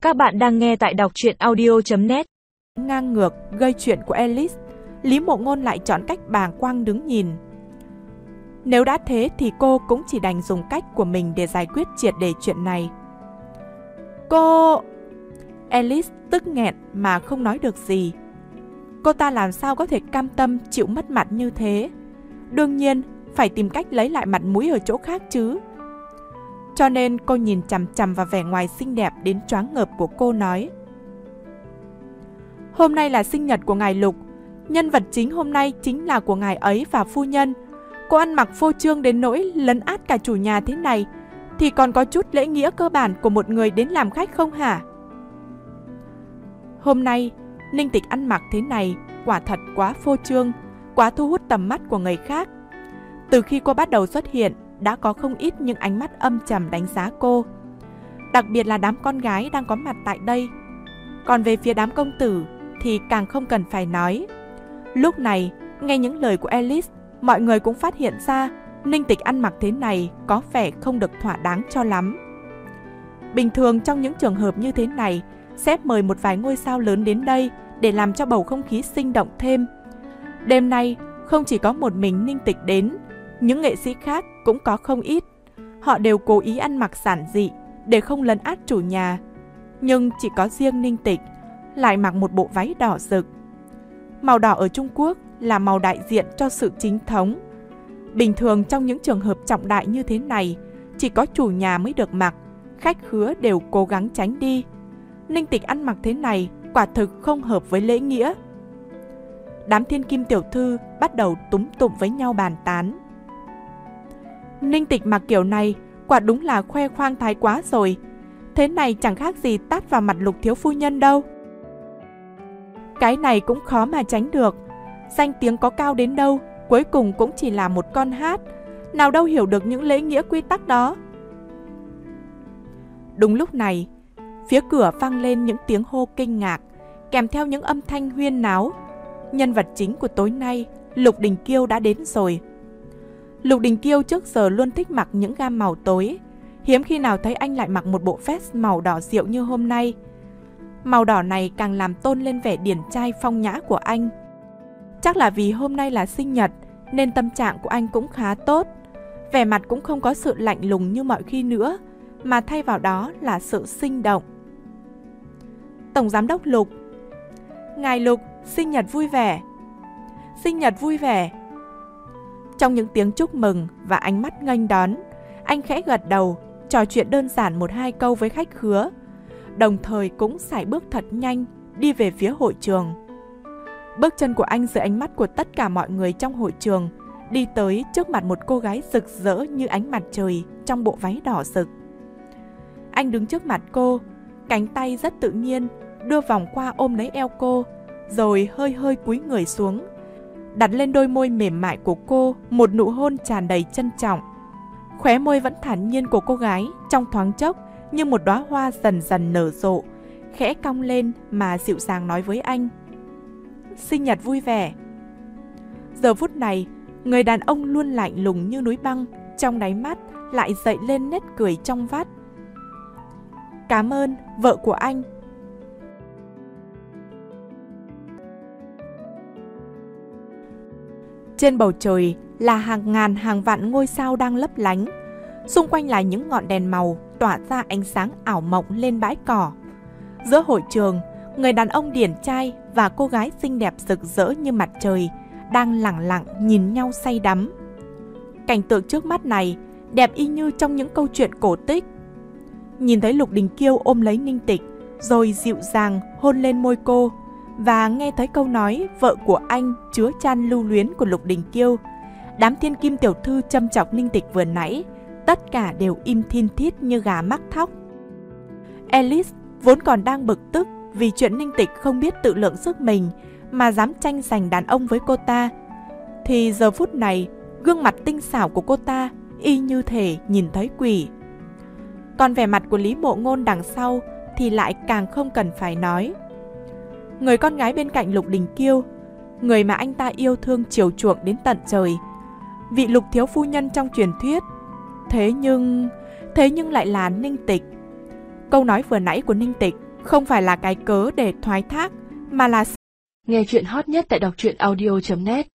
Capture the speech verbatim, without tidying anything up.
Các bạn đang nghe tại đọc truyện audio chấm net. Ngang ngược gây chuyện của Alice, Lý Mộ Ngôn lại chọn cách bàng quang đứng nhìn. Nếu đã thế thì cô cũng chỉ đành dùng cách của mình để giải quyết triệt để chuyện này. Cô... Alice tức nghẹn mà không nói được gì. Cô ta làm sao có thể cam tâm chịu mất mặt như thế? Đương nhiên phải tìm cách lấy lại mặt mũi ở chỗ khác chứ. Cho nên cô nhìn chằm chằm vào vẻ ngoài xinh đẹp đến choáng ngợp của cô nói: Hôm nay là sinh nhật của ngài Lục. Nhân vật chính hôm nay chính là của ngài ấy và phu nhân. Cô ăn mặc phô trương đến nỗi lấn át cả chủ nhà thế này thì còn có chút lễ nghĩa cơ bản của một người đến làm khách không hả? Hôm nay Ninh Tịch ăn mặc thế này quả thật quá phô trương, quá thu hút tầm mắt của người khác. Từ khi cô bắt đầu xuất hiện, đã có không ít những ánh mắt âm trầm đánh giá cô, đặc biệt là đám con gái đang có mặt tại đây. Còn về phía đám công tử thì càng không cần phải nói. Lúc này, nghe những lời của Alice, mọi người cũng phát hiện ra Ninh Tịch ăn mặc thế này có vẻ không được thỏa đáng cho lắm. Bình thường trong những trường hợp như thế này, sẽ mời một vài ngôi sao lớn đến đây để làm cho bầu không khí sinh động thêm. Đêm nay, không chỉ có một mình Ninh Tịch đến, những nghệ sĩ khác cũng có không ít. Họ đều cố ý ăn mặc giản dị để không lấn át chủ nhà. Nhưng chỉ có riêng Ninh Tịch lại mặc một bộ váy đỏ rực. Màu đỏ ở Trung Quốc là màu đại diện cho sự chính thống. Bình thường trong những trường hợp trọng đại như thế này, chỉ có chủ nhà mới được mặc, khách khứa đều cố gắng tránh đi. Ninh Tịch ăn mặc thế này quả thực không hợp với lễ nghĩa. Đám thiên kim tiểu thư bắt đầu túm tụm với nhau bàn tán. Ninh Tịch mặc kiểu này quả đúng là khoe khoang thái quá rồi. Thế này chẳng khác gì tát vào mặt Lục thiếu phu nhân đâu. Cái này cũng khó mà tránh được. Danh tiếng có cao đến đâu, cuối cùng cũng chỉ là một con hát, nào đâu hiểu được những lễ nghĩa quy tắc đó. Đúng lúc này, phía cửa vang lên những tiếng hô kinh ngạc, kèm theo những âm thanh huyên náo. Nhân vật chính của tối nay, Lục Đình Kiêu đã đến rồi. Lục Đình Kiêu trước giờ luôn thích mặc những gam màu tối, hiếm khi nào thấy anh lại mặc một bộ vest màu đỏ rượu như hôm nay. Màu đỏ này càng làm tôn lên vẻ điển trai phong nhã của anh. Chắc là vì hôm nay là sinh nhật nên tâm trạng của anh cũng khá tốt. Vẻ mặt cũng không có sự lạnh lùng như mọi khi nữa, mà thay vào đó là sự sinh động. Tổng giám đốc Lục. Ngài Lục, sinh nhật vui vẻ. Sinh nhật vui vẻ. Trong những tiếng chúc mừng và ánh mắt nghênh đón, anh khẽ gật đầu, trò chuyện đơn giản một hai câu với khách khứa, đồng thời cũng sải bước thật nhanh đi về phía hội trường. Bước chân của anh dưới ánh mắt của tất cả mọi người trong hội trường đi tới trước mặt một cô gái rực rỡ như ánh mặt trời trong bộ váy đỏ rực. Anh đứng trước mặt cô, cánh tay rất tự nhiên đưa vòng qua ôm lấy eo cô, rồi hơi hơi cúi người xuống, đặt lên đôi môi mềm mại của cô một nụ hôn tràn đầy trân trọng. Khóe môi vẫn thản nhiên của cô gái trong thoáng chốc như một đóa hoa dần dần nở rộ, khẽ cong lên mà dịu dàng nói với anh: Sinh nhật vui vẻ. Giờ phút này, người đàn ông luôn lạnh lùng như núi băng, trong đáy mắt lại dậy lên nét cười trong vắt. Cảm ơn, vợ của anh. Trên bầu trời là hàng ngàn hàng vạn ngôi sao đang lấp lánh. Xung quanh là những ngọn đèn màu tỏa ra ánh sáng ảo mộng lên bãi cỏ. Giữa hội trường, người đàn ông điển trai và cô gái xinh đẹp rực rỡ như mặt trời đang lẳng lặng nhìn nhau say đắm. Cảnh tượng trước mắt này đẹp y như trong những câu chuyện cổ tích. Nhìn thấy Lục Đình Kiêu ôm lấy Ninh Tịch, rồi dịu dàng hôn lên môi cô, và nghe thấy câu nói vợ của anh chứa chan lưu luyến của Lục Đình Kiêu, đám thiên kim tiểu thư châm chọc Ninh Tịch vừa nãy, tất cả đều im thin thít như gà mắc thóc. Alice vốn còn đang bực tức vì chuyện Ninh Tịch không biết tự lượng sức mình mà dám tranh giành đàn ông với cô ta, thì giờ phút này gương mặt tinh xảo của cô ta y như thể nhìn thấy quỷ. Còn vẻ mặt của Lý Mộ Ngôn đằng sau thì lại càng không cần phải nói. Người con gái bên cạnh Lục Đình Kiêu, người mà anh ta yêu thương chiều chuộng đến tận trời, vị Lục thiếu phu nhân trong truyền thuyết, thế nhưng thế nhưng lại là Ninh Tịch. Câu nói vừa nãy của Ninh Tịch không phải là cái cớ để thoái thác, mà là nghe chuyện hot nhất tại đọc truyện audio chấm net.